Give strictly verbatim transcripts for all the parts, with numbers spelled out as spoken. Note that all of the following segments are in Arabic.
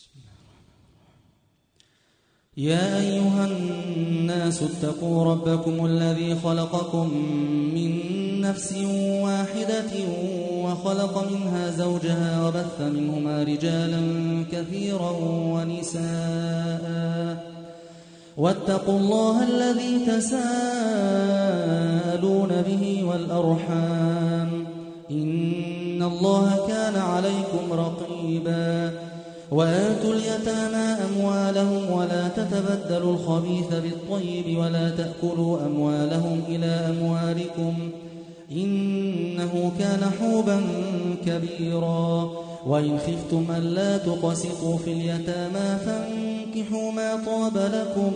يا أيها الناس اتقوا ربكم الذي خلقكم من نفس واحدة وخلق منها زوجها وبث منهما رجالا كثيرا ونساء واتقوا الله الذي تساءلون به والأرحام إن الله كان عليكم رقيبا وآتوا اليتامى أموالهم ولا تتبدلوا الخبيث بالطيب ولا تأكلوا أموالهم إلى أموالكم إنه كان حوبا كبيرا وإن خفتم ألا تقسطوا في اليتامى فانكحوا ما طاب لكم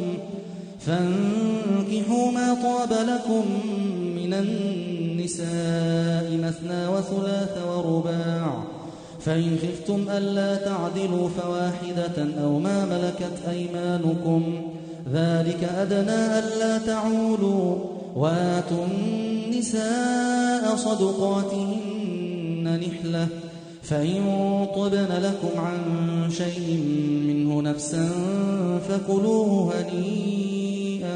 فانكحوا ما طاب لكم من النساء مثنى وثلاث ورباع فإن خفتم ألا تعدلوا فواحدة أو ما ملكت أيمانكم ذلك أدنى ألا تعولوا وآتوا النساء صدقاتهن نحلة فإن طبن لكم عن شيء منه نفسا فكلوه هنيئا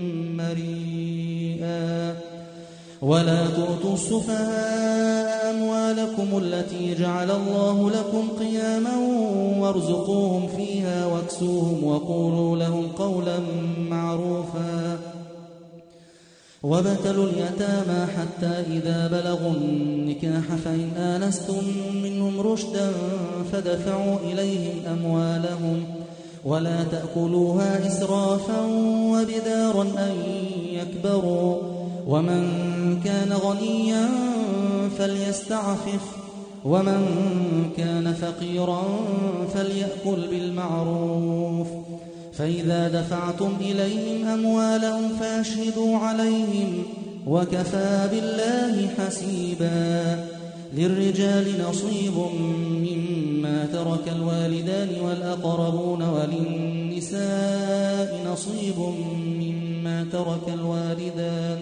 مريئا ولا تؤتوا السفهاء أموالكم التي جعل الله لكم قياما وارزقوهم فيها واكسوهم وقولوا لهم قولا معروفا وابتلوا اليتامى حتى إذا بلغوا النكاح فإن آنستم منهم رشدا فدفعوا إليهم أموالهم ولا تأكلوها إسرافا وبدارا أن يكبروا ومن كان غنيا فليستعفف ومن كان فقيرا فليأكل بالمعروف فإذا دفعتم إليهم أموالهم فاشهدوا عليهم وكفى بالله حسيبا للرجال نصيب مما ترك الوالدان والأقربون وللنساء نصيب مما ترك الوالدان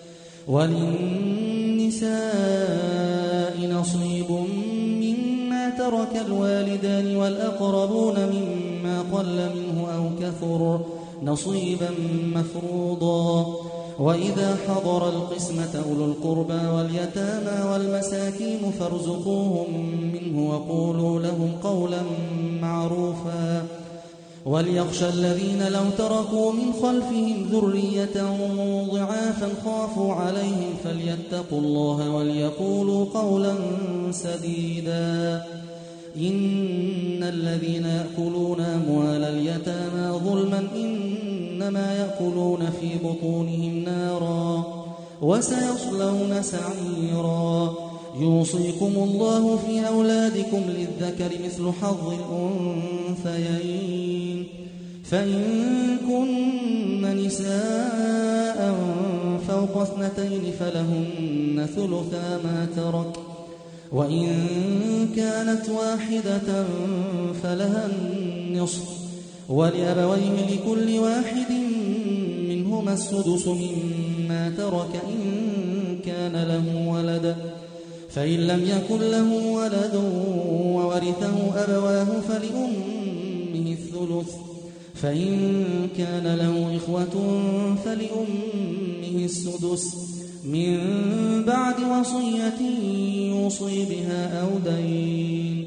وللنساء نصيب مما ترك الوالدان والأقربون مما قل منه أو كثر نصيبا مفروضا وإذا حضر القسمة أولو القربى واليتامى والمساكين فارزقوهم منه وقولوا لهم قولا معروفا وليخشى الذين لو تركوا من خلفهم ذرية ضعافا خافوا عليهم فليتقوا الله وليقولوا قولا سديدا إن الذين يأكلون أموال اليتامى ظلما إنما يأكلون في بطونهم نارا وسيصلون سعيرا يوصيكم الله في أولادكم للذكر مثل حظ الأنثيين فإن كن نساء فوق اثنتين فلهن ثلثا ما ترك وإن كانت واحدة فلها النصف ولأبويه لكل واحد منهما السدس مما ترك إن كان له ولد فإن لم يكن له ولد وورثه أبواه فلأمه الثلث فإن كان له إخوة فلأمه السدس من بعد وصية يوصي بها أو دين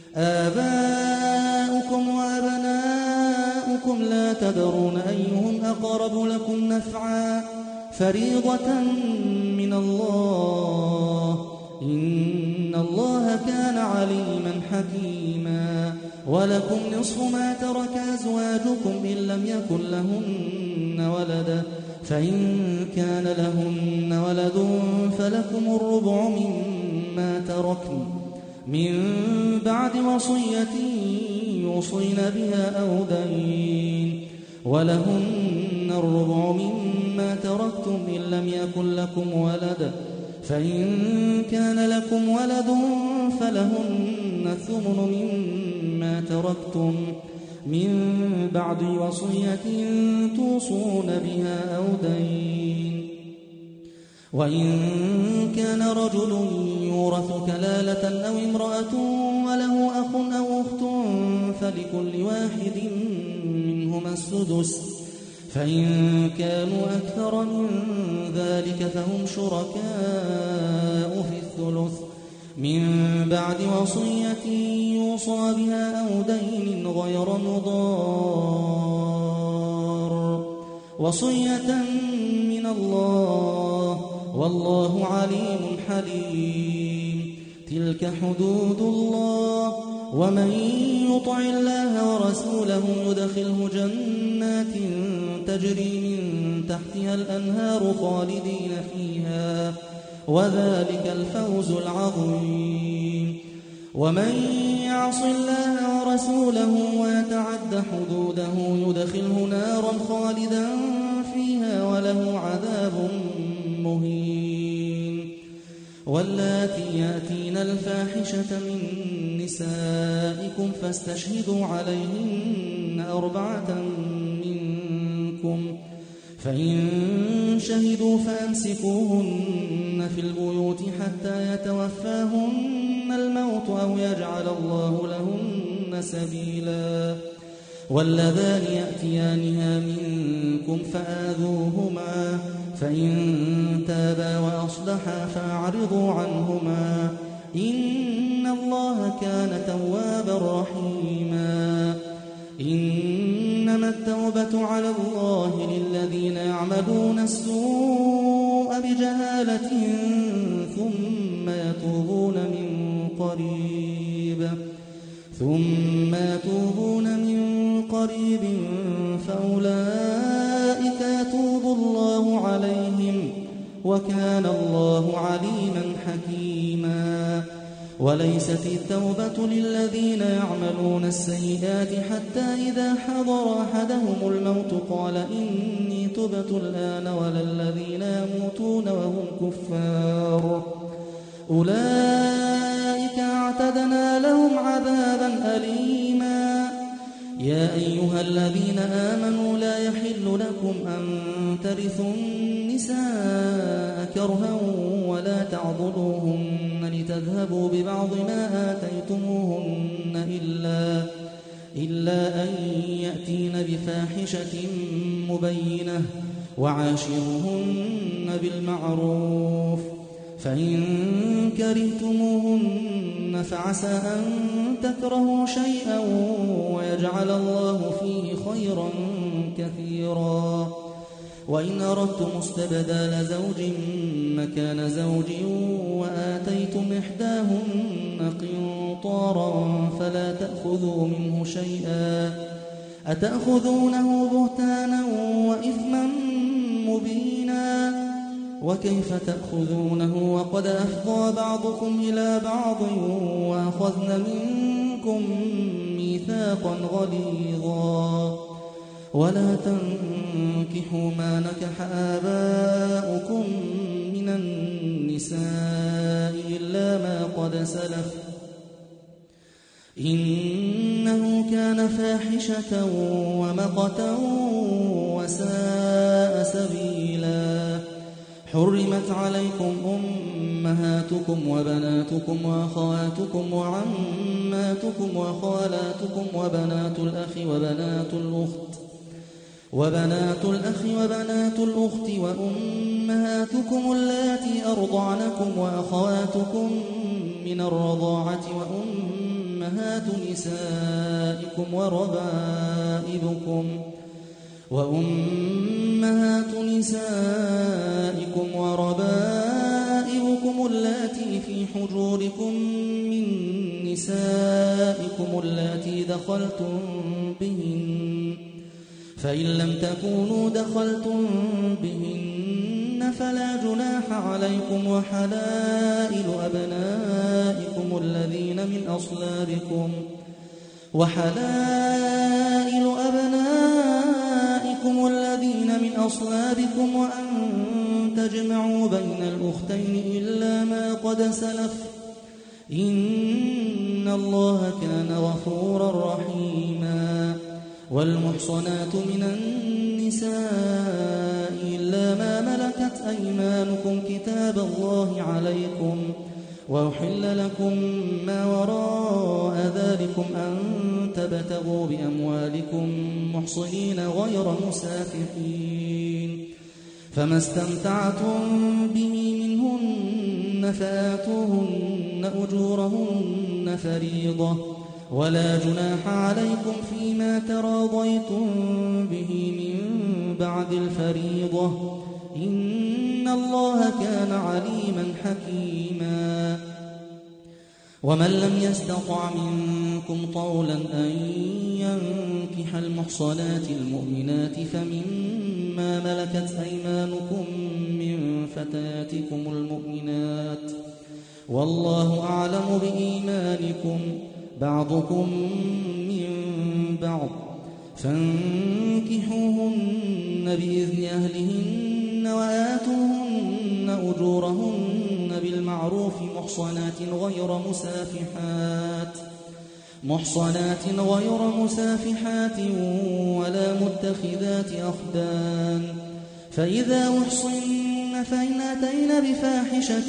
آباؤكم وأبناؤكم لا تدرون أيهم أقرب لكم نفعا فريضة من الله إن الله كان عليما حكيما ولكم نصف ما ترك أزواجكم إن لم يكن لهن ولد فإن كان لهن ولد فلكم الربع مما تركن من بعد وصية يوصين بها أو دين ولهن الربع مما تركتم إن لم يكن لكم ولد فإن كان لكم ولد فلهن الثمن مما تركتم من بعد وصية توصون بها أو دين وإن كان رجل يورث كلالة أو امرأة وله أخ أو أخت فلكل واحد منهما السدس، فإن كانوا أكثر من ذلك فهم شركاء في الثلث من بعد وصية يوصى بها أو دين غير مضار، وصية من الله والله عليم حليم. تلك حدود الله، ومن يطع الله ورسوله يدخله جنات تجري من تحتها الأنهار خالدين فيها، وذلك الفوز العظيم. ومن يعص الله ورسوله ويتعد حدوده يدخله نارا خالدا فيها وله عذاب مهين. واللاتي يأتين الفاحشة من نسائكم فاستشهدوا عليهن أربعة منكم، فإن شهدوا فأمسكوهن في البيوت حتى يتوفاهن الموت أو يجعل الله لهن سبيلا. واللذان يأتيانها منكم فآذوهما، فإن تابا وأصلحا فأعرضوا عنهما، إن الله كان توابا رحيما. إنما التوبة على الله للذين يعملون السوء بجهالة ثم يتوبون من قريب ثم يتوبون من قريب فأولئك يتوب الله عليهم، وكان الله عليما حكيما. وليست التوبة للذين يعملون السيئات حتى إذا حضر أحدهم الموت قال إني تبت الآن، ولا الذين يموتون وهم كفار، أولئك أعتدنا لهم عذابا أليما. يا أيها الذين آمنوا لا يحل لكم أن ترثوا النساء كرها ولا تعضلوهن لتذهبوا ببعض ما آتيتموهن إلا, إلا أن يأتين بفاحشة مبينة، وعاشروهن بالمعروف، فإن كرهتموهن فعسى أن تكرهوا شيئا ويجعل الله فيه خيرا كثيرا. وإن أردتم استبدال زوج مكان زوج وآتيتم إحداهن قنطارا فلا تأخذوا منه شيئا، أتأخذونه بهتانا وإثما مبينا، وكيف تأخذونه وقد أفضى بعضكم إلى بعض وأخذن منكم ميثاقا غليظا. ولا تنكحوا ما نكح آباؤكم من النساء إلا ما قد سلف، إنه كان فاحشة ومقتا وساء سبيلا. حرمت عليكم أمهاتكم وبناتكم وأخواتكم وعماتكم وخالاتكم وبنات الأخ وبنات الأخت وبنات الأخ وبنات الأخت وأمهاتكم اللاتي أرضعنكم وأخواتكم من الرضاعة وأمهات نسائكم وربائبكم وأمهات نسائكم وربائبكم اللاتي في حجوركم من نسائكم اللاتي دخلتم بهن، فإن لم تكونوا دخلتم بهن فلا جناح عليكم، وحلائل أبنائكم الذين من أصلابكم وحلائل أبنائكم الذين من أصلابكم وأن تجمعوا بين الأختين إلا ما قد سلف، إن الله كان غفورا رحيما. والمحصنات من النساء إلا ما ملكت أيمانكم كتاب الله عليكم، وأحل لكم ما وراء ذلكم أن تبتغوا بأموالكم محصنين غير مسافحين، فما استمتعتم به منهن فآتوهن أجورهن فريضة، ولا جناح عليكم فيما تراضيتم به من بعد الفريضة، إن الله كان عليما حكيما. ومن لم يستطع منكم طولا أن ينكح المحصنات المؤمنات فمما ملكت أيمانكم من فتياتكم المؤمنات، والله أعلم بإيمانكم، بعضكم من بعض، فانكحوهن بإذن أهلهن وآتوهن أجورهن بالمعروف محصنات غير مسافحات محصنات غير مسافحات ولا متخذات أخدان، فإذا أحصن فإن أتين بفاحشة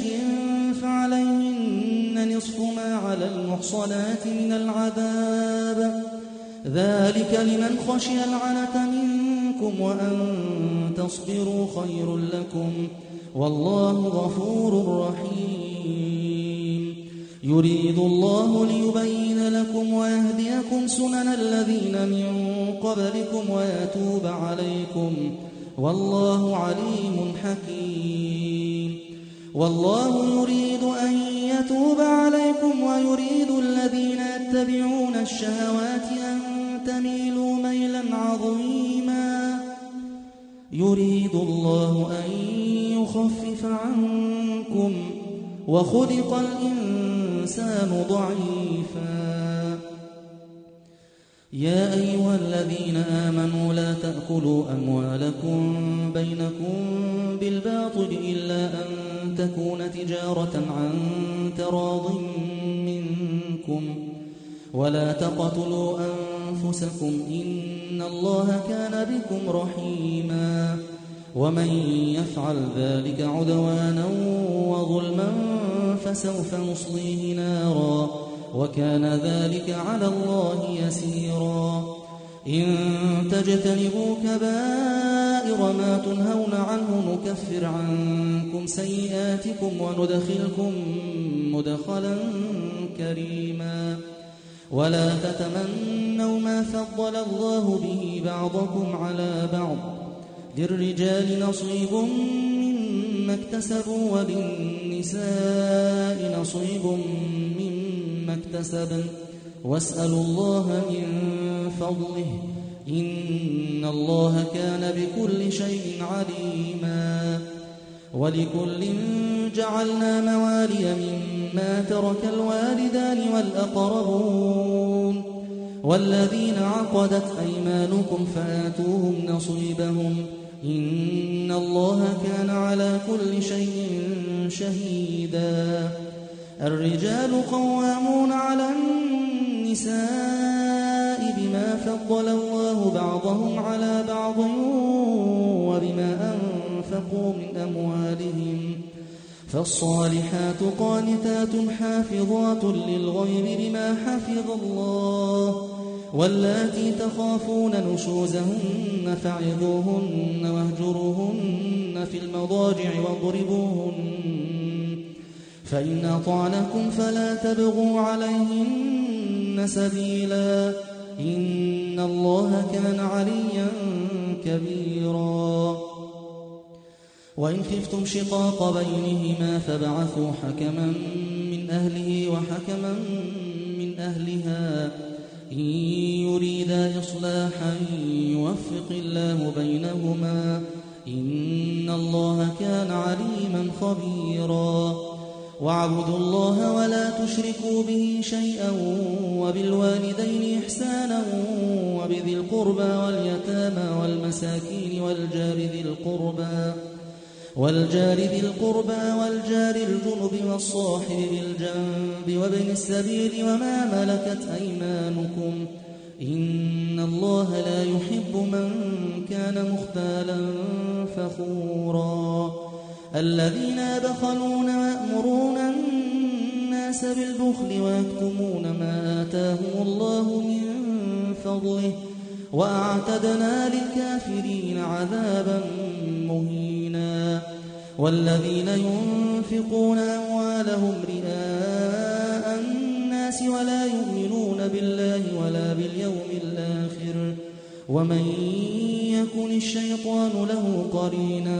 فعليهن نصف ما على المحصنات من العذاب، ذلك لمن خشي العنة منكم وأن تصبروا خير لكم، والله غفور رحيم. يريد الله ليبين لكم ويهديكم سنن الذين من قبلكم ويتوب عليكم، والله عليم حكيم. والله يريد أن يتوب عليكم ويريد الذين يتبعون الشهوات أن تميلوا ميلا عظيما، يريد الله أن يخفف عنكم، وخلق الإنسان ضعيفا. يا أيها الذين آمنوا لا تأكلوا أموالكم بينكم بالباطل إلا أن تكون تجارة عن تراض منكم، ولا تقتلوا أنفسكم إن الله كان بكم رحيما، ومن يفعل ذلك عدوانا وظلما فسوف نصليه نارا، وكان ذلك على الله يسيرا. إن تجتنبوا كبائر ما تنهون عنه نكفر عنكم سيئاتكم وندخلكم مدخلا كريما. ولا تتمنوا ما فضل الله به بعضكم على بعض، للرجال نصيب مما اكتسبوا وللنساء نصيب مما اكتسبن، واسألوا الله من فضله إن الله كان بكل شيء عليما. ولكل جعلنا موالي مما ترك الوالدان والأقربون والذين عقدت أيمانكم فآتوهم نصيبهم إن الله كان على كل شيء شهيدا. الرجال قوامون على النساء بما فضل الله بعضهم على بعض وبما أنفقوا من أموالهم، فالصالحات قانتات حافظات للغيب بما حفظ الله، واللاتي تخافون نشوزهن فعظوهن واهجروهن في المضاجع واضربوهن، فإن أطعنكم فلا تبغوا عليهن سبيلا إن الله كان عليا كبيرا. وإن خفتم شقاق بينهما فابعثوا حكما من أهله وحكما من أهلها إن يريدا إصلاحا يوفق الله بينهما إن الله كان عليما خبيرا. واعبدوا الله ولا تشركوا به شيئا وبالوالدين إحسانا وبذي القربى واليتامى والمساكين والجار ذي القربى والجار ذي القربى والجار الجنب والصاحب بالجنب وابن السبيل وما ملكت أيمانكم إن الله لا يحب من كان مختالا فخورا. الذين يبخلون ويأمرون الناس بالبخل ويكتمون ما آتاهم الله من فضله وأعتدنا للكافرين عذابا مهينا. والذين ينفقون أموالهم رئاء الناس ولا يؤمنون بالله ولا باليوم الآخر ومن يكن الشيطان له قرينا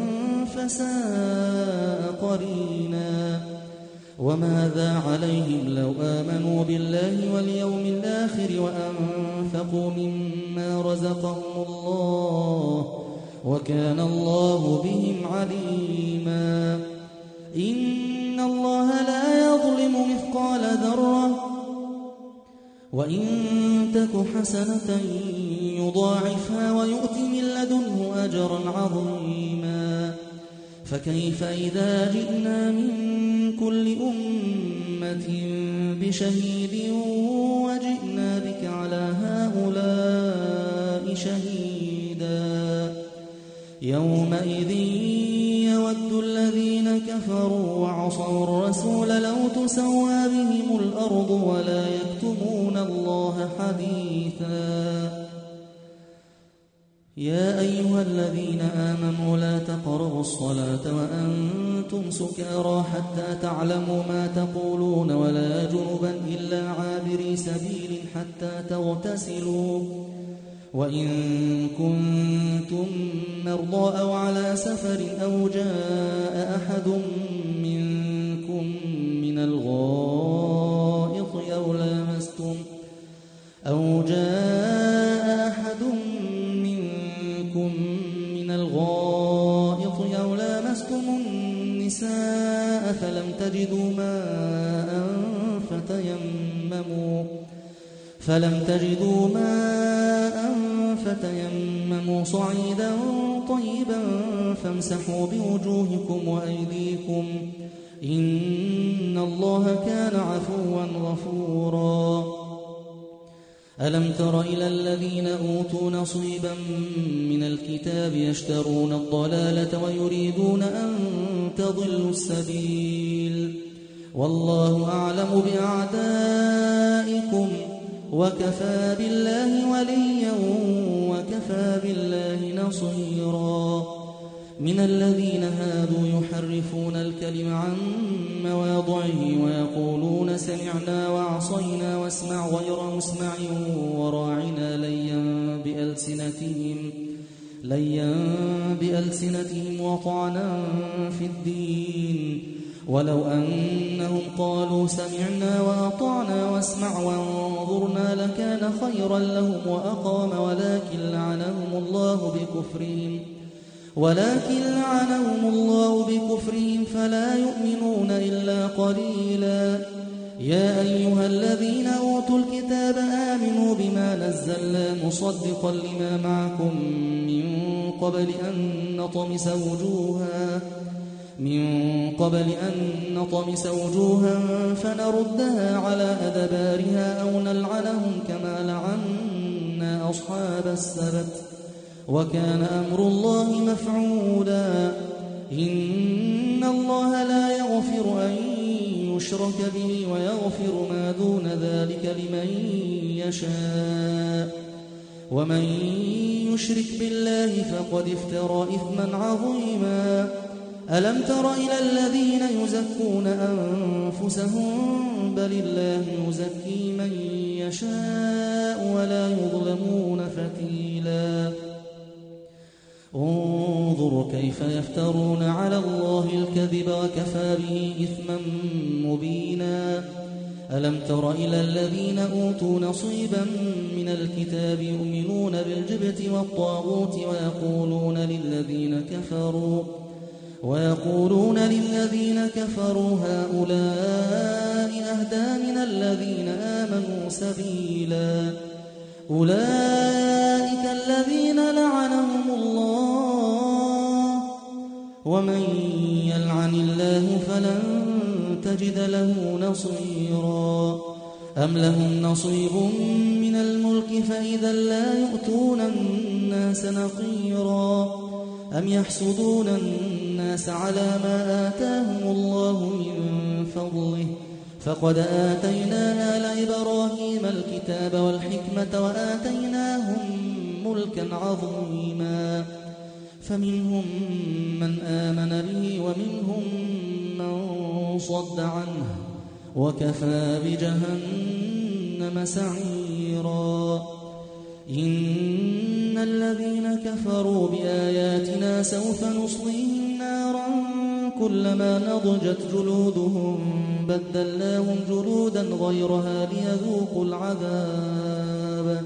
فساء قرينا. وماذا عليهم لو آمنوا بالله واليوم الآخر وأنفقوا مما رزقهم الله وكان الله بهم عليما. إن الله لا يظلم مثقال ذرة وإن تك حسنة يضاعفها ويؤت من لدنه أجرا عظيما. فكيف إذا جئنا من كل أمة بشهيد وجئنا بك على هؤلاء شهيدا. يومئذ يود الذين كفروا وعصوا الرسول لو تسوى بهم الأرض ولا يكتمون الله حديثا. يا أيها الذين آمنوا لا تقربوا الصلاة وأنتم سكارى حتى تعلموا ما تقولون ولا جنبا إلا عابري سبيل حتى تغتسلوا وإن كنتم مرضى أو على سفر أو جاء أحد منكم من الغائط أو لامستم أو جاء أحد منكم من الغائط أو لامستم النساء فلم تجدوا ماء فتيمموا فلم تجدوا ماء فتيمموا صعيدا طيبا فامسحوا بوجوهكم وأيديكم إن الله كان عفوا غفورا. ألم تر إلى الذين أوتوا نصيبا من الكتاب يشترون الضلالة ويريدون أن تضلوا السبيل والله أعلم بأعدائكم وكفى بالله وليا وكفى بالله نصيرا. من الذين هادوا يحرفون الكلم عن مواضعه ويقولون سمعنا وعصينا واسمع غير مسمع وراعنا ليا بألسنتهم ليا بألسنتهم وطعنا في الدين ولو أنهم قالوا سمعنا وأطعنا واسمع وانظرنا لكان خيرا لهم وأقام ولكن لعنهم الله بكفرهم ولكن لعنهم الله بكفرهم فلا يؤمنون إلا قليلا. يا أيها الذين أوتوا الكتاب آمنوا بما نزلنا مصدقا لما معكم من قبل أن نطمس وجوها من قبل أن نطمس وجوها فنردها على أدبارها أو نلعنهم كما لعنا أصحاب السبت وكان أمر الله مفعولا. إن الله لا يغفر أن يشرك به ويغفر ما دون ذلك لمن يشاء ومن يشرك بالله فقد افترى إثما عظيما. ألم تر إلى الذين يزكون أنفسهم بل الله يزكي من يشاء ولا يظلمون فتيلا. انظر كيف يفترون على الله الكذب وكفى به إثما مبينا. ألم تر إلى الذين أوتوا نصيبا من الكتاب يؤمنون بالجبت والطاغوت ويقولون للذين كفروا ويقولون للذين كفروا هؤلاء أهدى من الذين آمنوا سبيلا. أولئك الذين لعنهم الله ومن يلعن الله فلن تجد له نصيرا. أم لهم نصيب من الملك فإذا لا يؤتون الناس نقيرا. أم يحسدون الناس على ما آتاهم الله من فضله فقد آتينا آل إبراهيم الكتاب والحكمة وآتيناهم ملكا عظيما فمنهم من آمن به ومنهم من صد عنه وكفى بجهنم سعيرا إن الذين كفروا بآياتنا سوف نصليهم نارا كلما نضجت جلودهم بدلناهم جلودا غيرها ليذوقوا العذاب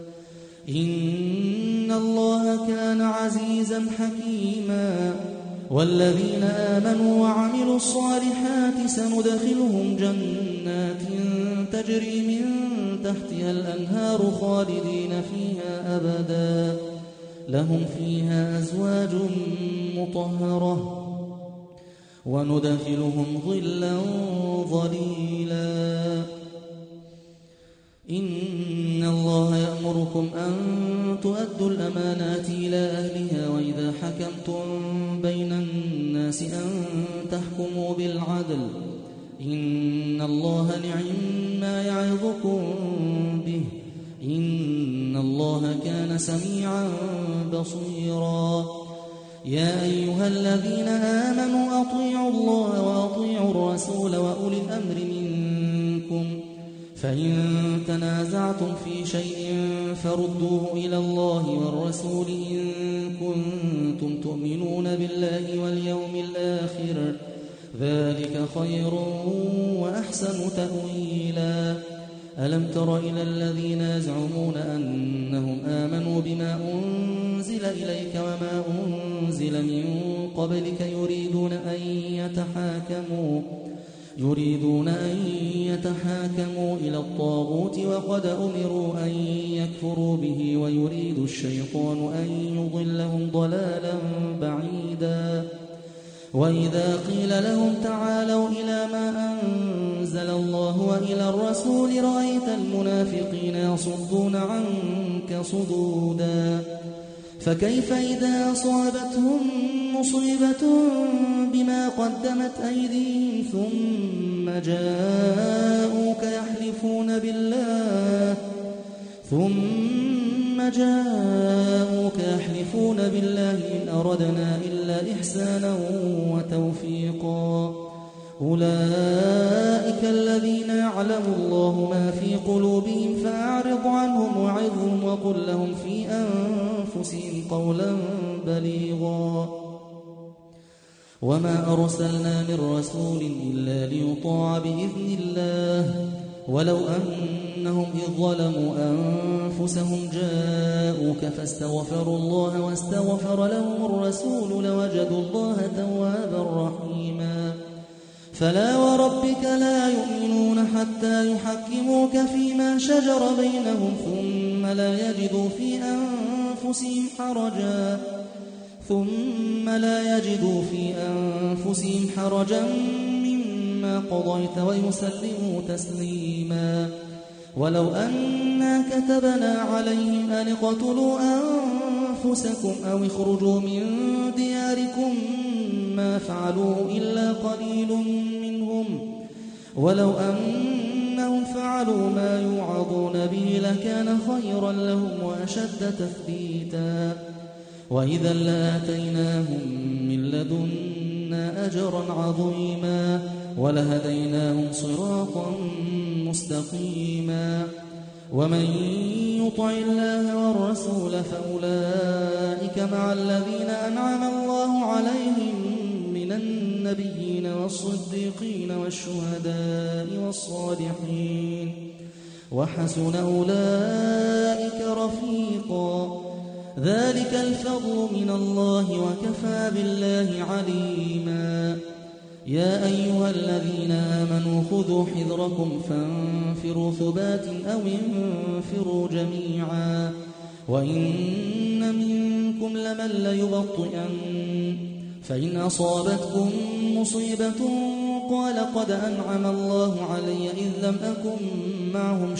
إن الله كان عزيزا حكيما والذين آمنوا وعملوا الصالحات سندخلهم جنات تجري من تحتها الأنهار خالدين فيها أبدا لهم فيها أزواج مطهرة وندخلهم ظلا ظليلا إن الله يأمركم أن تؤدوا الأمانات إلى أهلها وإذا حكمتم بين الناس أن تحكموا بالعدل إن الله نعم ما يعظكم به إن الله كان سميعا بصيرا يا أيها الذين آمنوا أطيعوا الله وأطيعوا الرسول وأولي الأمر منكم فإن تنازعتم في شيء فردوه إلى الله والرسول إن كنتم تؤمنون بالله واليوم الآخر ذلك خير وأحسن تأويلا ألم تر إلى الذين يزعمون أنهم آمنوا بما أنزل إليك وما أنزل من قبلك يريدون أن يتحاكموا يريدون أن يتحاكموا إلى الطاغوت وقد أمروا أن يكفروا به ويريد الشيطان أن يضلهم ضلالا بعيدا وإذا قيل لهم تعالوا إلى ما أنزل الله وإلى الرسول رأيت المنافقين يصدون عنك صدودا فكيف إذا أصابتهم مصيبة بما قدمت أيديهم ثم جاءوك يحلفون بالله ثم جاءوك يحلفون بالله إن أردنا إلا إحسانا وتوفيقا أولئك الذين يعلم الله ما في قلوبهم فأعرض عنهم وعظهم وقل لهم في أنفسهم قولا بليغا وما أرسلنا من رسول إلا ليطاع بإذن الله ولو أنهم إذ ظلموا أنفسهم جاءوك فاستغفروا الله واستغفر لهم الرسول لوجدوا الله توابا رحيما فلا وربك لا يؤمنون حتى يحكموك فيما شجر بينهم ثم لا يجدوا في أنفسهم حرجا ثم لا يجدوا في أنفسهم حرجا مما قضيت ويسلموا تسليما ولو أنا كتبنا عليهم أن اقتلوا أنفسكم أو اخرجوا من دياركم ما فعلوه إلا قليل منهم ولو أنهم فعلوا ما يوعظون به لكان خيرا لهم وأشد تثبيتا وإذا لآتيناهم من لدنا أجرا عظيما ولهديناهم صراطا مستقيما ومن يطع الله والرسول فأولئك مع الذين أنعم الله عليهم من النبيين والصديقين والشهداء والصالحين وحسن أولئك رفيقا ذلك الفضل من الله وكفى بالله عليما يا أيها الذين آمنوا خذوا حذركم فانفروا ثبات أو انفروا جميعا وإن منكم لمن ليبطئن فإن أصابتكم مصيبة قال قد أنعم الله علي إذ لم أكن معهم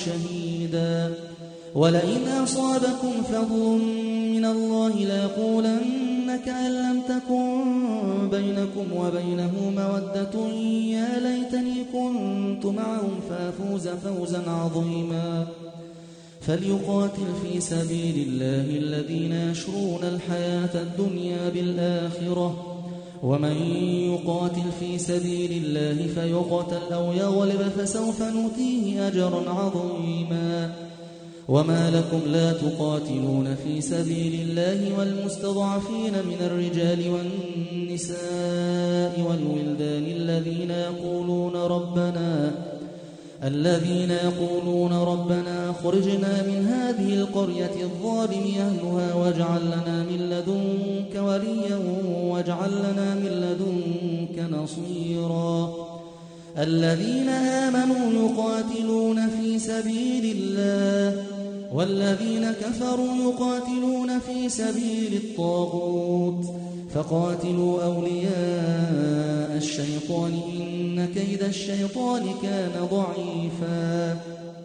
شهيدا ولئن أصابكم فضل من الله ليقولن كأن لم تكن بينكم وبينه مودة يا ليتني كنت معهم فافوز فوزا عظيما فليقاتل في سبيل الله الذين يشرون الحياة الدنيا بالآخرة ومن يقاتل في سبيل الله فيقتل أو يغلب فسوف نؤتيه أجرا عظيما وما لكم لا تقاتلون في سبيل الله والمستضعفين من الرجال والنساء والولدان الذين يقولون ربنا الذين يقولون ربنا أخرجنا من هذه القرية الظالم أهلها واجعل لنا من لدنك وليا واجعل لنا من لدنك نصيرا الذين آمنوا يقاتلون في سبيل الله والذين كفروا يقاتلون في سبيل الطاغوت فقاتلوا أولياء الشيطان إن كيد الشيطان كان ضعيفا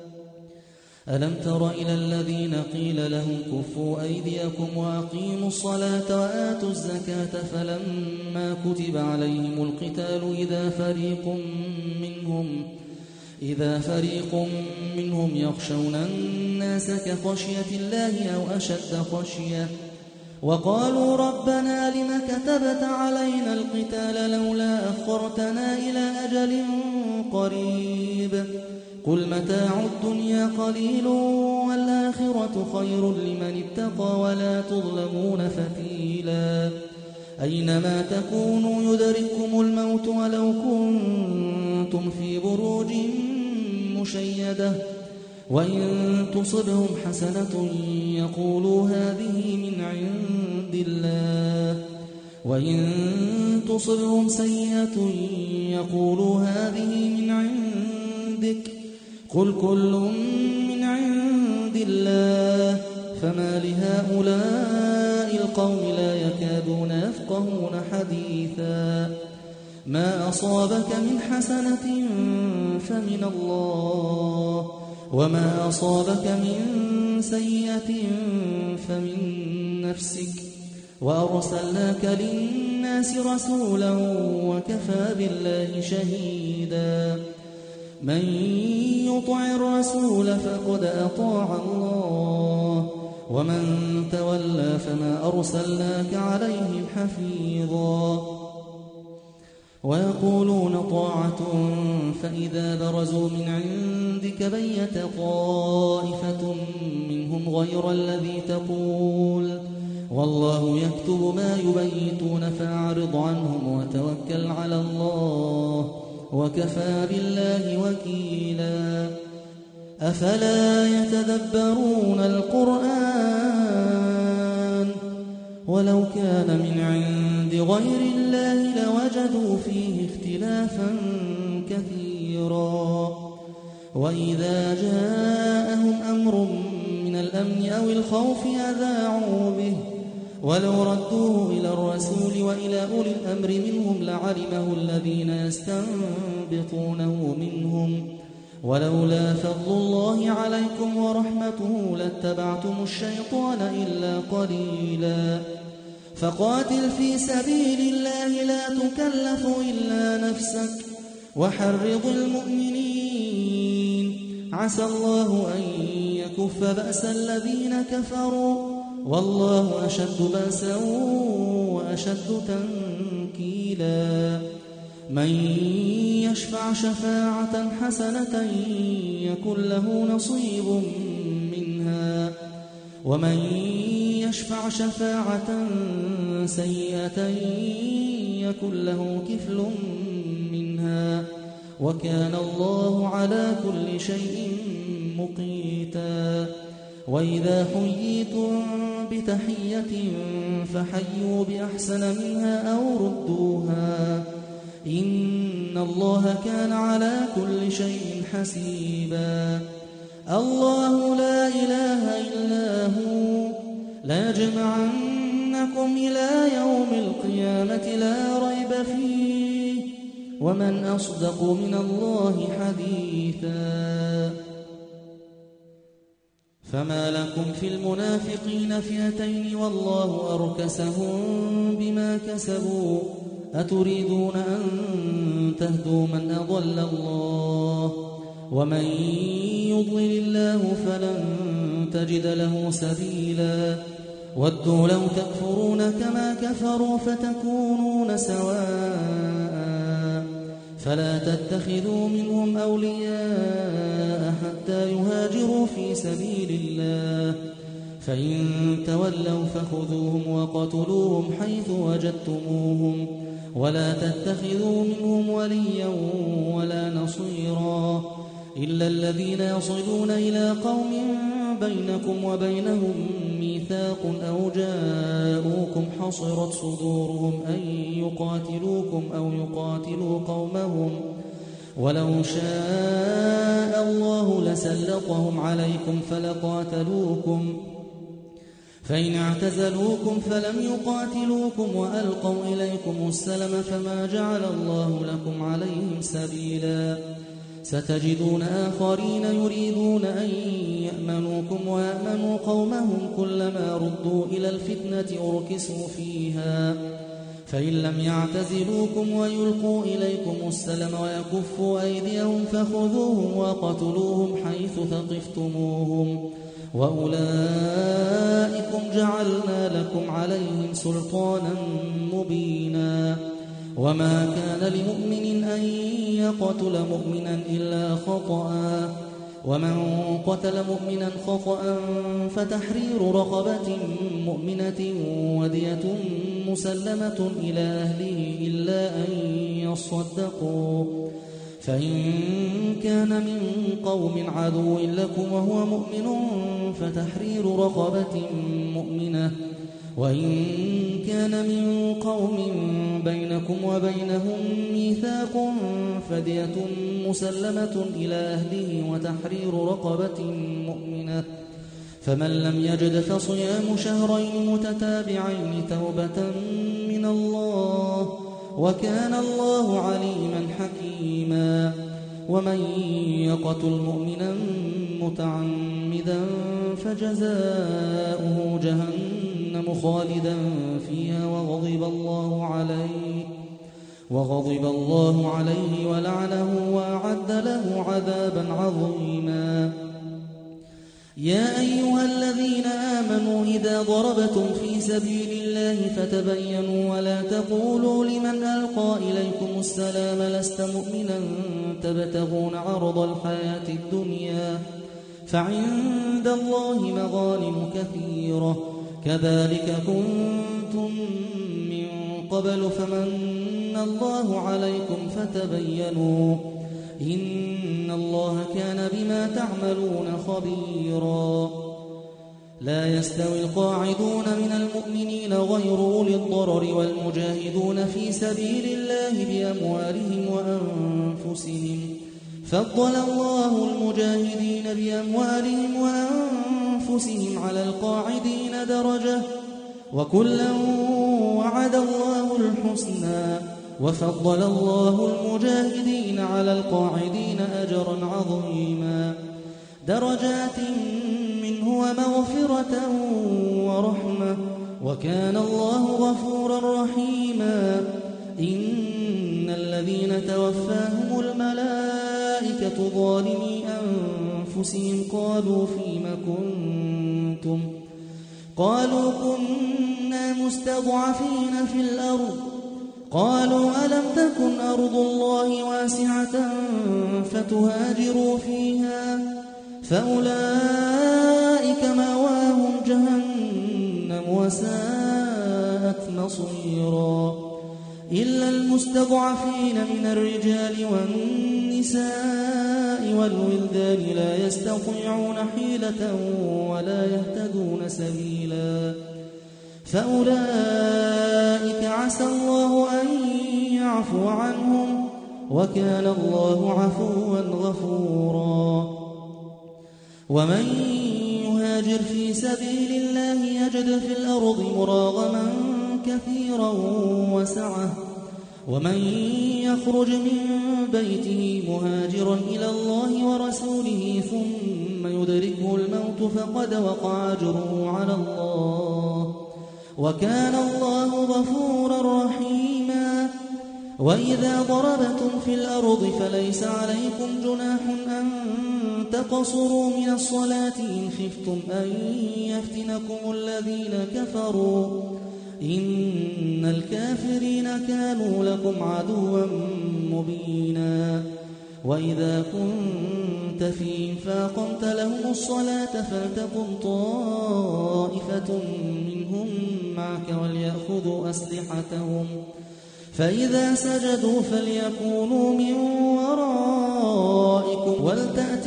ألم تر إلى الذين قيل لهم كفوا أيديكم وأقيموا الصلاة وآتوا الزكاة فلما كتب عليهم القتال إذا فريق منهم إذا فريق منهم يخشون الناس كخشية الله أو أشد خشية وقالوا ربنا لم كتبت علينا القتال لولا أخرتنا إلى أجل قريب قل متاع الدنيا قليل والآخرة خير لمن اتقى ولا تظلمون فتيلا أينما تكونوا يدرككم الموت ولو كنتم في بروج مشيدة وإن تصبهم حسنة يقولوا هذه من عند الله وإن تصبهم سيئة يقولوا هذه من عندك قل كل من عند الله فما لهؤلاء القوم لا يكادون يفقهون حديثا ما أصابك من حسنة فمن الله وما أصابك من سيئة فمن نفسك وأرسلناك للناس رسولا وكفى بالله شهيدا من يطع الرسول فقد أطاع الله ومن تولى فما أرسلناك عليهم حفيظا ويقولون طاعة فإذا برزوا من عندك بيت طائفة منهم غير الذي تقول والله يكتب ما يبيتون فأعرض عنهم وتوكل على الله وكفى بالله وكيلا أفلا يتدبرون القرآن ولو كان من عند غير الله لوجدوا فيه اختلافا كثيرا وإذا جاءهم أمر من الأمن أو الخوف أذاعوا به ولو ردوه إلى الرسول وإلى أولي الأمر منهم لعلمه الذين يستنبطونه منهم ولولا فضل الله عليكم ورحمته لاتبعتم الشيطان إلا قليلا فقاتل في سبيل الله لا تكلف إلا نفسك وحرض المؤمنين عسى الله أن يكف بأس الذين كفروا والله أشد بأسا وأشد تنكيلا من يشفع شفاعة حسنة يكن له نصيب منها ومن يشفع شفاعة سيئة يكن له كفل منها وكان الله على كل شيء مقيتا وإذا حييتم بتحية فحيوا بأحسن منها أو ردوها إن الله كان على كل شيء حسيبا الله لا إله إلا هو ليجمعنكم إلى يوم القيامة لا ريب فيه ومن أصدق من الله حديثا فما لكم في المنافقين فئتين والله أركسهم بما كسبوا أتريدون أن تهدوا من أضل الله ومن يضلل الله فلن تجد له سبيلا ودوا لو تكفرون كما كفروا فتكونون سواء فلا تتخذوا منهم أولياء حتى يهاجروا في سبيل الله فإن تولوا فخذوهم وقتلوهم حيث وجدتموهم ولا تتخذوا منهم وليا ولا نصيرا إلا الذين يصلون إلى قوم بينكم وبينهم ميثاق أو جاءوكم حصرت صدورهم أن يقاتلوكم أو يقاتلوا قومهم ولو شاء الله لسلطهم عليكم فلقاتلوكم فإن اعتزلوكم فلم يقاتلوكم وألقوا إليكم السلم فما جعل الله لكم عليهم سبيلا ستجدون آخرين يريدون أن يأمنوكم ويأمنوا قومهم كلما ردوا إلى الفتنة أركسوا فيها فإن لم يعتزلوكم ويلقوا إليكم السلم ويكفوا أيديهم فخذوهم وقتلوهم حيث ثقفتموهم وأولئكم جعلنا لكم عليهم سلطانا مبينا وما كان لمؤمن أن يقتل مؤمنا إلا خطأ ومن قتل مؤمنا خطأ فتحرير رقبة مؤمنة ودية مسلمة إلى أهله إلا أن يصدقوا فإن كان من قوم عدو لكم وهو مؤمن فتحرير رقبة مؤمنة وإن كان من قوم بينكم وبينهم ميثاق فدية مسلمة إلى أهله وتحرير رقبة مؤمنة فمن لم يجد فصيام شهرين متتابعين توبة من الله وكان الله عليما حكيما ومن يقتل مؤمنا متعمدا فجزاؤه جهنم خالدا فيها وغضب الله عليه وغضب الله عليه ولعنه وأعد له عذابا عظيما يا أيها الذين آمنوا إذا ضربتم في سبيل الله فتبينوا ولا تقولوا لمن ألقى إليكم السلام لست مؤمنا تبتغون عرض الحياة الدنيا فعند الله مغانم كثيرة كذلك كنتم من قبل فمن الله عليكم فتبينوا إن الله كان بما تعملون خبيرا لا يستوي القاعدون من المؤمنين غير أولي الضرر والمجاهدون في سبيل الله بأموالهم وأنفسهم فضل الله المجاهدين بأموالهم وأنفسهم على القاعدين درجة وكلا وعد الله الحسنى وفضل الله المجاهدين على القاعدين أجرا عظيما درجات منه ومغفرة ورحمة وكان الله غفورا رحيما إن الذين توفاهم الملائكة ظالمي أنفسهم قالوا فيم كنتم قالوا كنا مستضعفين في الأرض قالوا ألم تكن أرض الله واسعة فتهاجروا فيها فأولئك مأواهم جهنم وساءت مصيرا إلا المستضعفين من الرجال والنساء والولدان لا يستطيعون حيلة ولا يهتدون سبيلا فأولئك عسى الله أن يعفو عنهم وكان الله عفوا غفورا ومن يهاجر في سبيل الله يجد في الأرض مراغما كثيرا وسعة ومن يخرج من بيته مهاجرا إلى الله ورسوله ثم يدركه الموت فقد وقع أجره على الله وكان الله غفورا رحيما. وإذا ضربتم في الأرض فليس عليكم جناح أن تقصروا من الصلاة إن خفتم أن يفتنكم الذين كفروا إن الكافرين كانوا لكم عدوا مبينا. وإذا كنت فيهم فأقمت لهم الصلاة فلتقم طائفة منهم معك وليأخذوا أسلحتهم فإذا سجدوا فليكونوا من ورائكم ولتأت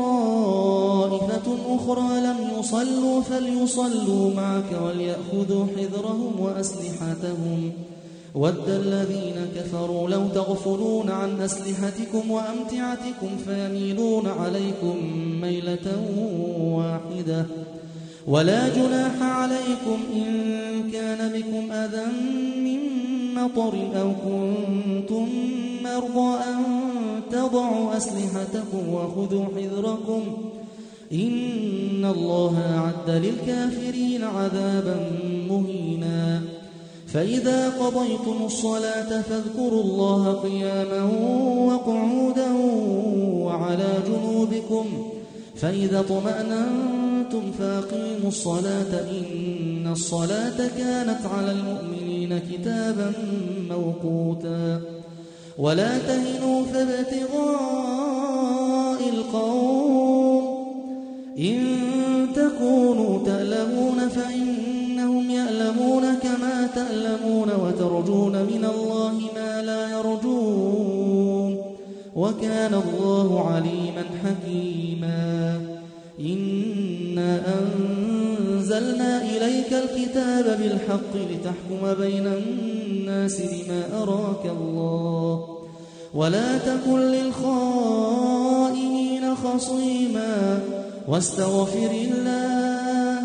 طائفة أخرى لم يصلوا فليصلوا معك وليأخذوا حذرهم وأسلحتهم ود الذين كفروا لو تغفلون عن أسلحتكم وأمتعتكم فيميلون عليكم ميلة واحدة ولا جناح عليكم إن كان بكم أذى من مطر أو كنتم مرضى أن تضعوا أسلحتكم وخذوا حذركم إن الله أعد للكافرين عذابا مهينا. فإذا قضيتم الصلاة فاذكروا الله قياما وقعودا وعلى جنوبكم فإذا اطمأننتم فأقيموا الصلاة إن الصلاة كانت على المؤمنين كتابا موقوتا. ولا تهنوا في ابتغاء القوم إن تكونوا تألمون فإنهم يألمون كما تألمون وترجون من الله ما لا يرجون وكان الله عليما حكيما. إنا أنزلنا إليك الكتاب بالحق لتحكم بين الناس بما أراك الله ولا تكن للخائنين خصيما واستغفر الله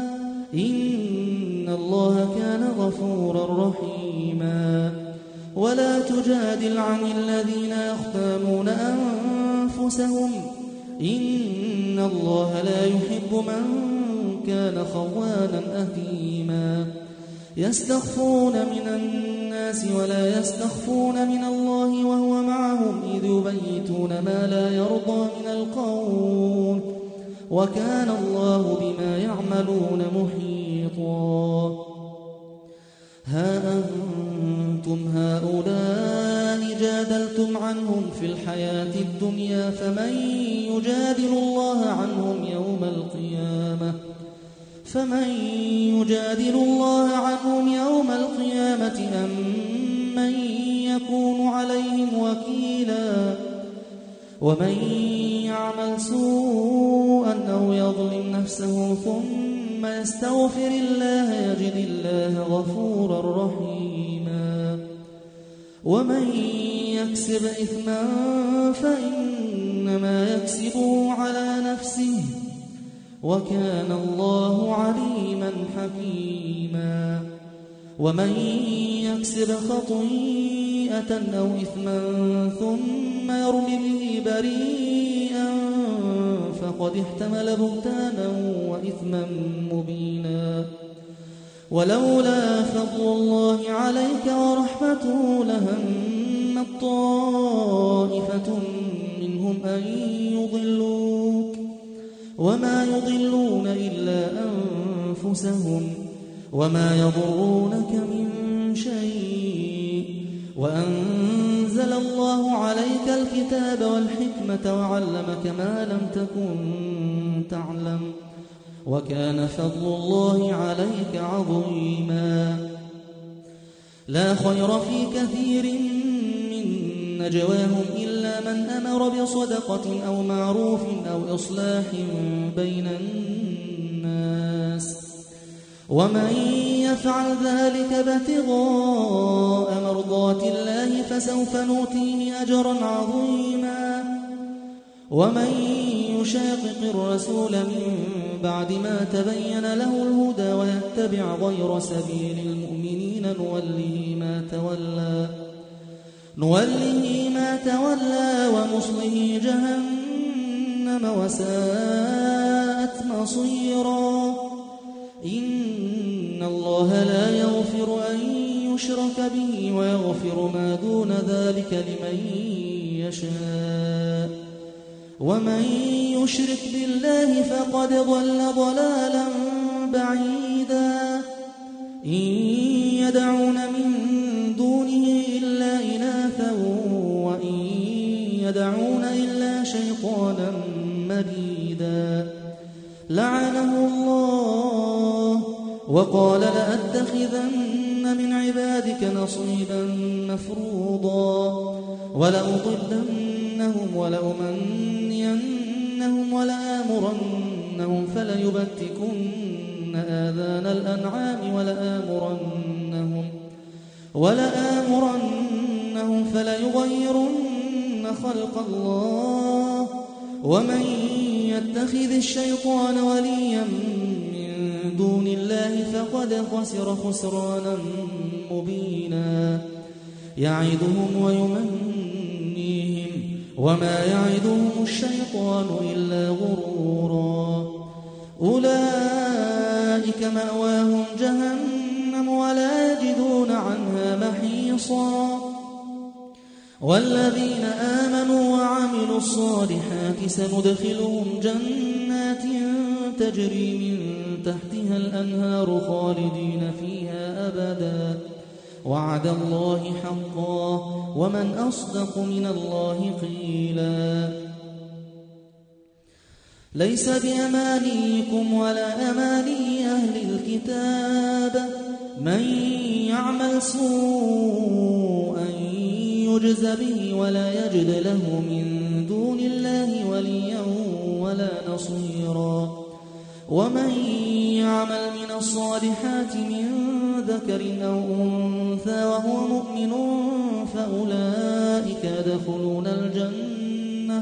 إن الله كان غفورا رحيما. ولا تجادل عن الذين يختانون أنفسهم إن الله لا يحب من كان خوانا أثيما. يستخفون من الناس ولا يستخفون من الله وهو معهم إذ يبيتون ما لا يرضى من القول وكان الله بما يعملون محيطا. ها أنتم هؤلاء جادلتم عنهم في الحياة الدنيا فمن يجادل الله عنهم يوم القيامة فمن يجادل الله عنهم يوم القيامة أم من يكون عليهم وكيلا. ومن يعمل سوءا أو يظلم نفسه ثم يستغفر الله يجد الله غفورا رحيما. ومن يكسب إثما فإنما يكسبه على نفسه وكان الله عليما حكيما. ومن يكسب خطيئة أو إثما ثم يرم به بريئا فقد احتمل بهتانا وإثما مبينا. ولولا فضل الله عليك ورحمته لهمت طائفة منهم أن يضلوك وما يضلون إلا أنفسهم وما يضرونك من شيء وأنزل الله عليك الكتاب والحكمة وعلمك ما لم تكن تعلم وكان فضل الله عليك عظيما. لا خير في كثير من نجواهم إلا من أمر بصدقة أو معروف أو إصلاح بين الناس ومن يفعل ذلك ابتغاء مرضات الله فسوف نؤتيه أجرا عظيما. ومن يشاقق الرسول من بعد ما تبين له الهدى ويتبع غير سبيل المؤمنين نوله ما تولى نوله ما تولى ونصله جهنم وساءت مصيرا إن الله لا يغفر أن يشرك به ويغفر ما دون ذلك لمن يشاء ومن يشرك بالله فقد ضل ضلالا بعيدا إن يدعون من دونه إلا إناثا وإن يدعون إلا شيطانا مريدا لعنه الله وقال لأتخذن من عبادك نصيبا مفروضا ولأضلنهم ولأمنينهم ولآمرنهم فليبتكن آذان الأنعام ولآمرنهم ولآمرنهم فليغيرن خلق الله ومن يتخذ الشيطان وليا من دون الله فقد خسر خسرانا مبينا يعدهم ويمنيهم وما يعدهم الشيطان إلا غرورا أولئك مأواهم جهنم ولا يجدون عنها محيصا والذين آمنوا وعملوا الصالحات سندخلهم جنات تجري من تحتها الأنهار خالدين فيها أبدا وعد الله حقا ومن أصدق من الله قيلا ليس بأمانيكم ولا أماني أهل الكتاب من يعمل سوءا يجز به ولا يجد له من دون الله وليا ولا نصيرا ومن يعمل من الصالحات من ذكر أو أنثى وهو مؤمن فأولئك يدخلون الجنة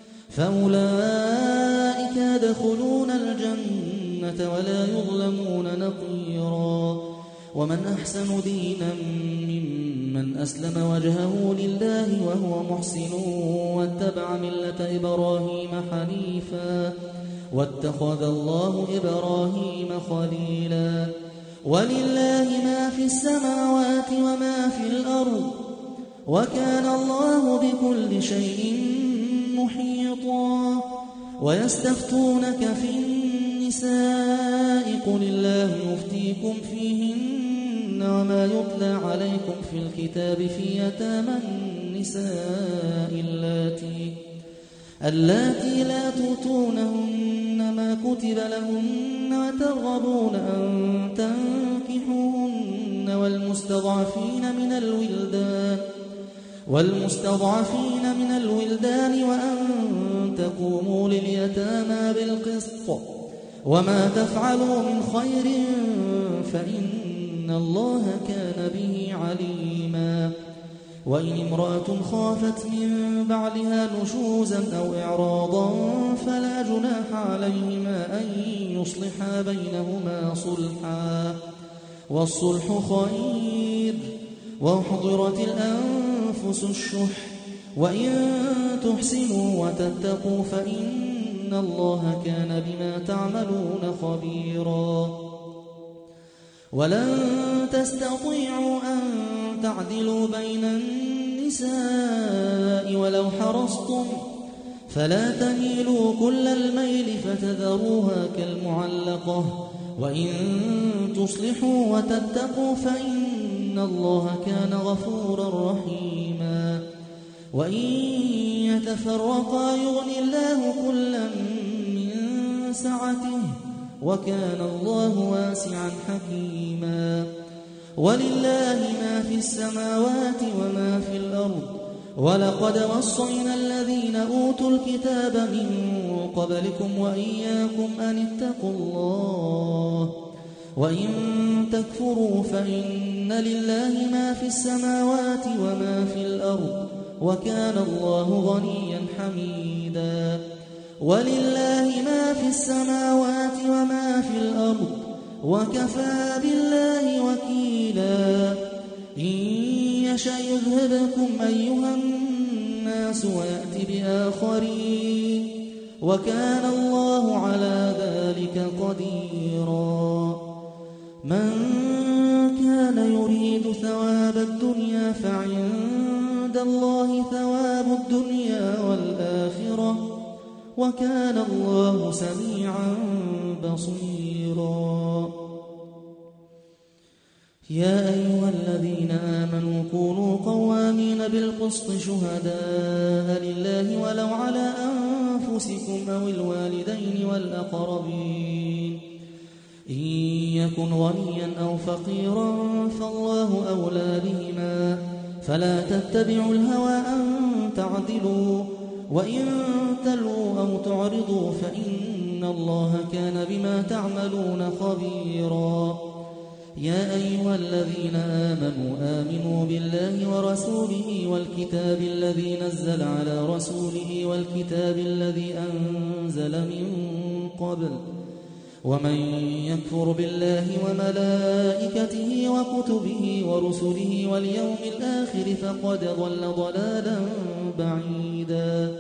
فأولئك يدخلون الجنة ولا يظلمون نقيرا ومن أحسن دينا ممن أسلم وجهه لله وهو محسن واتبع ملة إبراهيم حنيفا واتخذ الله إبراهيم خليلا ولله ما في السماوات وما في الأرض وكان الله بكل شيء محيطا ويستفتونك في النساء قل الله يفتيكم فيهن وما يتلى عليكم في الكتاب في يتامى النساء اللاتي اللاتي لا تؤتونهن ما كتب لهن وترغبون أن تنكحوهن والمستضعفين من الولدان والمستضعفين من الولدان وأن تقوموا لليتامى بالقسط وما تفعلوا من خير فإن الله كان به عليما وإن امرأة خافت من بعلها نشوزا أو إعراضا فلا جناح عليهما أن يصلحا بينهما صلحا والصلح خير وأحضرت الأنفس الشح وإن تحسنوا وتتقوا فإن الله كان بما تعملون خبيرا ولن تستطيعوا أن تعدلوا بين النساء ولو حرصتم فلا تميلوا كل الميل فتذروها كالمعلقة وإن تصلحوا وتتقوا فإن الله كان غفورا رحيما وإن يتفرقا يغني الله كلا من سعته وكان الله واسعا حكيما ولله ما في السماوات وما في الأرض ولقد وصينا الذين أوتوا الكتاب من قبلكم وإياكم أن اتقوا الله وإن تكفروا فإن لله ما في السماوات وما في الأرض وكان الله غنيا حميدا ولله ما في السماوات وما في الأرض وكفى بالله وكيلا إن يشأ يذهبكم أيها الناس ويأتي بآخرين وكان الله على ذلك قديرا من كان يريد ثواب الدنيا فعند الله ثواب الدنيا والآخرة وكان الله سميعا بصيرا يا أيها الذين آمنوا كونوا قوامين بالقسط شهداء لله ولو على أنفسكم أو الوالدين والأقربين إن يكن غنيا أو فقيرا فالله أولى بهما فلا تتبعوا الهوى أن تعدلوا وإن تلوا أو تعرضوا فإن الله كان بما تعملون خبيرا يا أيها الذين آمنوا آمنوا بالله ورسوله والكتاب الذي نزل على رسوله والكتاب الذي أنزل من قبل ومن يكفر بالله وملائكته وكتبه ورسله واليوم الآخر فقد ضل ضلالا بعيدا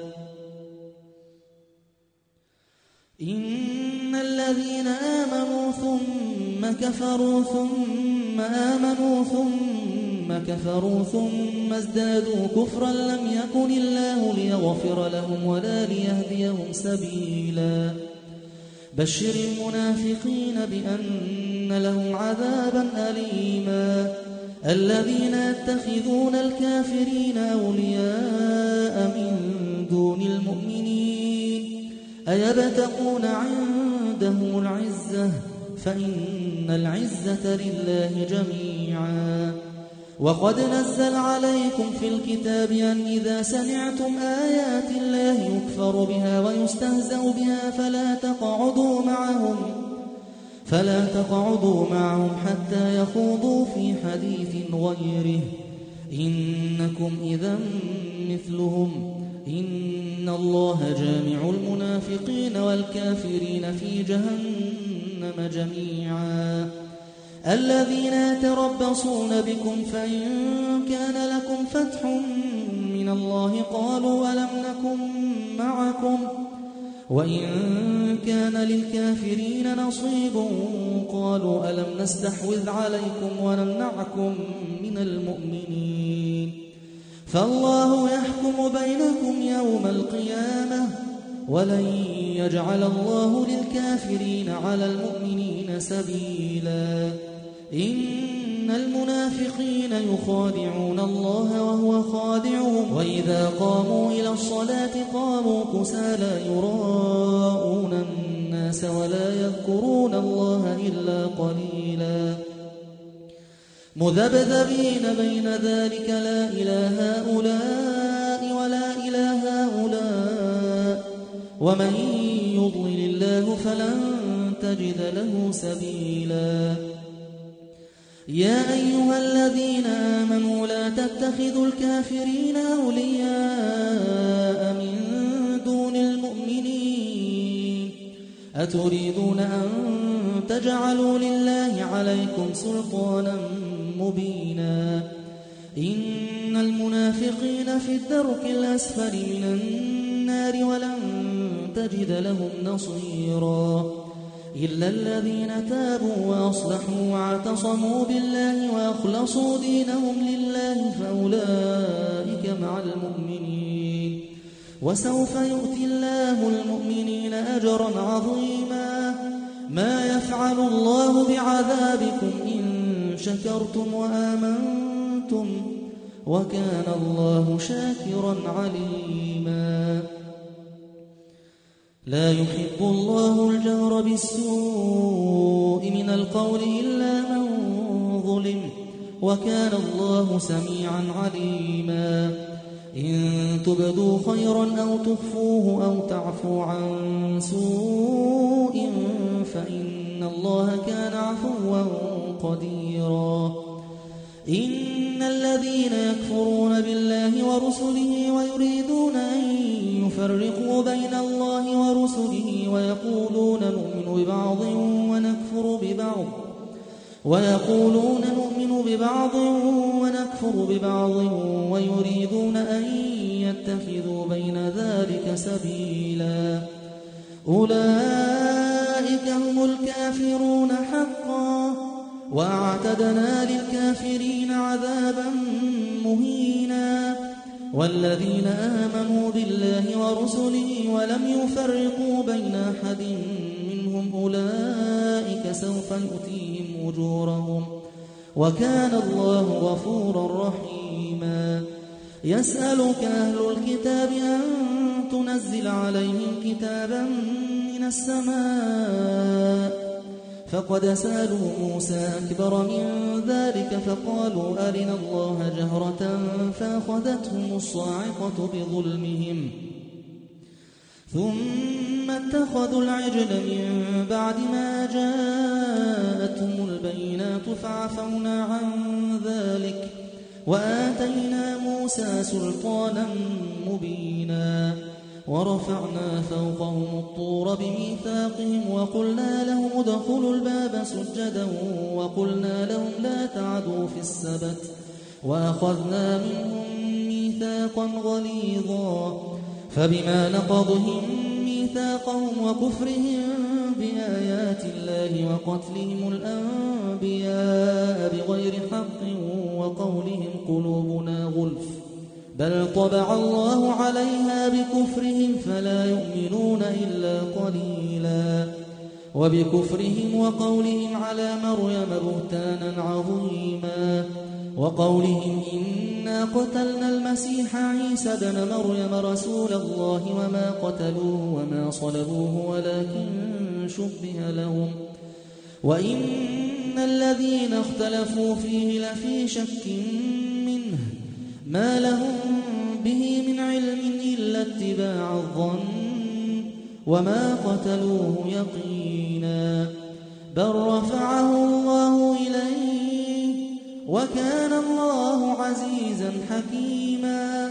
إن الذين آمنوا ثم كفروا ثم آمنوا ثم كفروا ثم ازدادوا كفرا لم يكن الله ليغفر لهم ولا ليهديهم سبيلا بشر المنافقين بأن لهم عذابا أليما الذين يتخذون الكافرين أولياء من دون المؤمنين أيبتغون عندهم العزة فإن العزة لله جميعا وقد نزل عليكم في الكتاب أن إذا سمعتم آيات الله يكفر بها ويستهزأ بها فلا تقعدوا معهم فلا تقعدوا معهم حتى يخوضوا في حديث غيره إنكم إذا مثلهم إن الله جامع المنافقين والكافرين في جهنم جميعا الذين يتربصون بكم فإن كان لكم فتح من الله قالوا ألم نكن معكم وإن كان للكافرين نصيب قالوا ألم نستحوذ عليكم ونمنعكم من المؤمنين فالله يحكم بينكم يوم القيامة ولن يجعل الله للكافرين على المؤمنين سبيلا إن المنافقين يخادعون الله وهو خادعهم وإذا قاموا إلى الصلاة قاموا كسالى يراءون الناس ولا يذكرون الله إلا قليلا مذبذبين بين ذلك لا إله هؤلاء ولا إله هؤلاء ومن يضلل الله فلن تجد له سبيلا يا أيها الذين آمنوا لا تتخذوا الكافرين أولياء من دون المؤمنين أتريدون أن تجعلوا لله عليكم سلطانا مبينا إن المنافقين في الدرك الأسفل من النار ولن تجد لهم نصيرا إلا الذين تابوا وأصلحوا واعتصموا بالله وأخلصوا دينهم لله فأولئك مع المؤمنين وسوف يؤتي الله المؤمنين أجرا عظيما ما يفعل الله بعذابكم إن شكرتم وآمنتم وكان الله شاكرا عليما لا يحب الله الجهر بالسوء من القول إلا من ظلم وكان الله سميعا عليما إن تبدوا خيرا أو تخفوه أو تعفو عن سوء فإن الله كان عفوا قديرا إن الذين يكفرون بالله ورسله ويريدون أن يفرقوا بين الله ورسله ويقولون نؤمن ببعض ونكفر ببعض ويقولون نؤمن ببعض ونكفر ببعض ويريدون أن يتخذوا بين ذلك سبيلا أولئك هم الكافرون حقا وأعتدنا للكافرين عذابا مهينا والذين آمنوا بالله ورسله ولم يفرقوا بين أحد منهم أولئك سوف يؤتيهم أجورهم وكان الله غفورا رحيما يسألك أهل الكتاب أن تنزل عليهم كتابا من السماء فقد سألوا موسى أكبر من ذلك فقالوا أرنا الله جهرة فأخذتهم الصاعقة بظلمهم ثم اتخذوا العجل من بعد ما جاءتهم البينات فعفونا عن ذلك وآتينا موسى سلطانا مبينا ورفعنا فوقهم الطور بميثاقهم وقلنا لهم ادخلوا الباب سجدا وقلنا لهم لا تعدوا في السبت وأخذنا منهم ميثاقا غليظا فبما نقضهم ميثاقهم وكفرهم بآيات الله وقتلهم الأنبياء بغير حق وقولهم قلوبنا غلف بل طبع الله عليها بكفرهم فلا يؤمنون إلا قليلا وبكفرهم وقولهم على مريم بهتانا عظيما وقولهم إنا قتلنا المسيح عيسى ابن مريم رسول الله وما قتلوه وما صلبوه ولكن شبه لهم وإن الذين اختلفوا فيه لفي شك منه ما لهم به من علم إلا اتباع الظن وما قتلوه يقينا بل رفعه الله إليه وكان الله عزيزا حكيما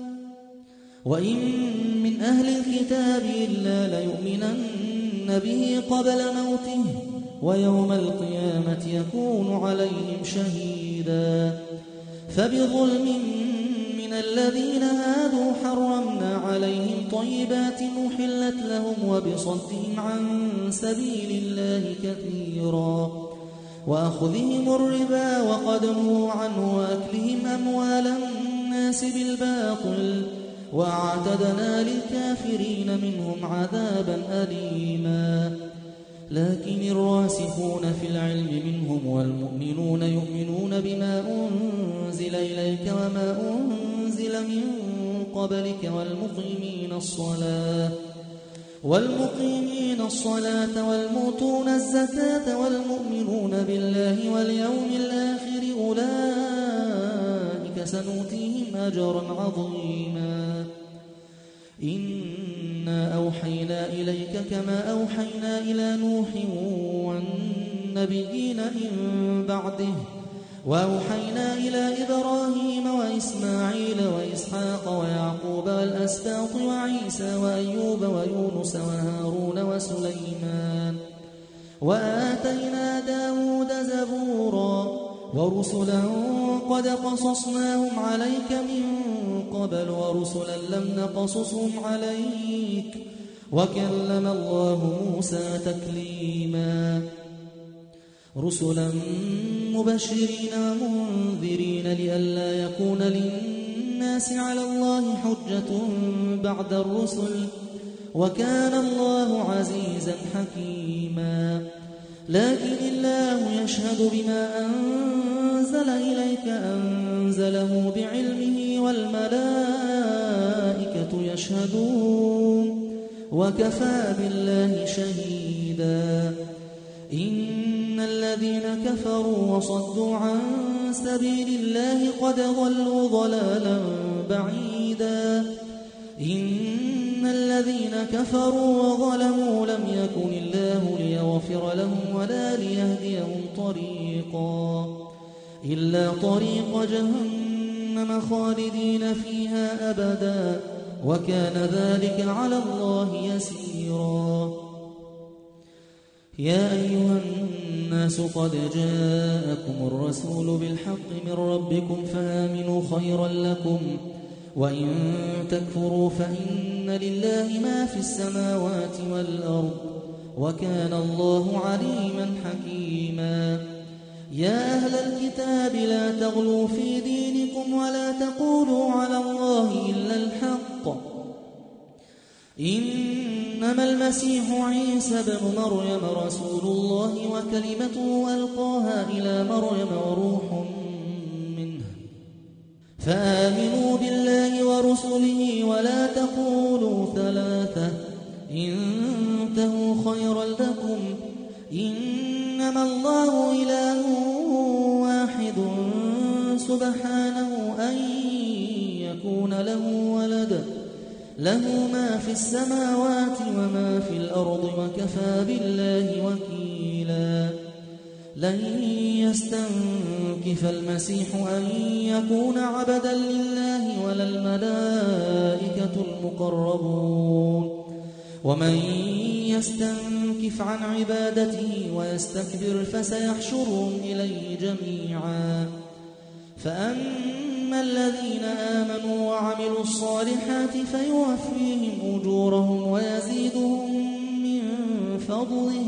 وإن من أهل الكتاب إلا ليؤمنن به قبل موته ويوم القيامة يكون عليهم شهيدا فبظلم من الذين هادوا حرمنا عليهم طيبات أحلت لهم وبصدهم عن سبيل الله كثيرا وأخذهم الربا وقد نهوا عنه وأكلهم أموال الناس بالباطل وأعتدنا للكافرين منهم عذابا أليما لكن الراسخون في العلم منهم والمؤمنون يؤمنون بما أنزل إليك وما أنزل من قبلك والمقيمين الصلاة والمقيمين الصلاة والمؤتون الزكاة والمؤمنون بالله واليوم الآخر أولئك سنؤتيهم أجرا عظيما إنا أوحينا إليك كما أوحينا إلى نوح والنبيين من بعده وأوحينا إلى إبراهيم وإسماعيل وإسحاق ويعقوب والأسباط وعيسى وأيوب ويونس وهارون وسليمان وآتينا داود زبورا ورسلا قد قصصناهم عليك من قبل ورسلا لم نقصصهم عليك وكلم الله موسى تكليما رسلا مبشرين ومنذرين لئلا يكون للناس على الله حجة بعد الرسل وكان الله عزيزا حكيما لكن الله يشهد بما أنزل إليك أنزله بعلمه والملائكة يشهدون وكفى بالله شهيدا إن الذين كفروا وصدوا عن سبيل الله قد ضلوا ضلالا بعيدا إن الذين كفروا وظلموا لم يكن الله ليغفر لهم ولا ليهديهم طريقا إلا طريق جهنم خالدين فيها أبدا وكان ذلك على الله يسيرا يا أيها الناس قد جاءكم الرسول بالحق من ربكم فآمنوا خيرا لكم وإن تكفروا فإن لله ما في السماوات والأرض وكان الله عليما حكيما. يا أهل الكتاب لا تغلوا في دينكم ولا تقولوا على الله إلا الحق إنما المسيح عيسى بن مريم رسول الله وكلمته ألقاها إلى مريم وروح منه فآمنوا بالله ورسله ولا تقولوا ثلاثة انتهوا خيرا لكم إنما الله إله واحد سبحانه أن يكون له ولد له ما في السماوات وما في الأرض وكفى بالله وكيلا. لن يستنكف المسيح أن يكون عبدا لله ولا الملائكة المقربون ومن يستنكف عن عبادته ويستكبر فسيحشرهم إليه جميعا. فأما الذين آمنوا وعملوا الصالحات فيوفيهم أجورهم ويزيدهم من فضله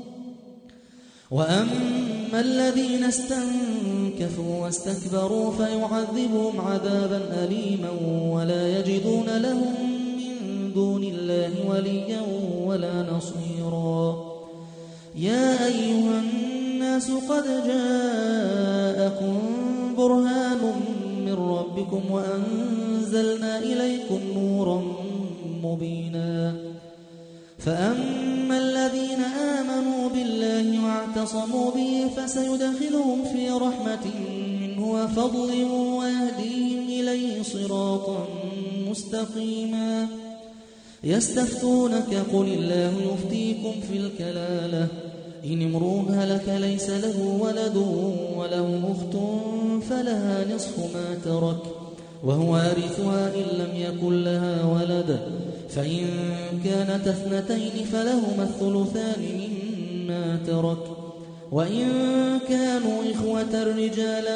وأما الذين استنكفوا واستكبروا فيعذبهم عذابا أليما ولا يجدون لهم من دون الله وليا ولا نصيرا. يا أيها الناس قد جاءكم برهان من ربكم وأنزلنا إليكم نورا مبينا. فأما الذين آمنوا بالله واعتصموا به فسيدخلهم في رحمة منه وفضل ويهديهم إليه صراطا مستقيما. يستفتونك قل الله يفتيكم في الكلالة إن امرؤ هلك ليس له ولد وله أخت فلها نصف ما ترك وهو وارثها إن لم يكن لها ولد فإن كانت اثنتين فلهما الثلثان مما ترك وإن كانوا إخوة رجالا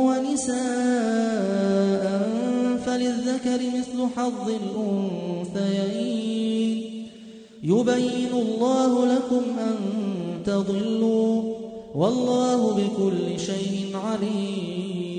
ونساء فللذكر مثل حظ الأنثيين يبين الله لكم أن تضلوا والله بكل شيء عليم.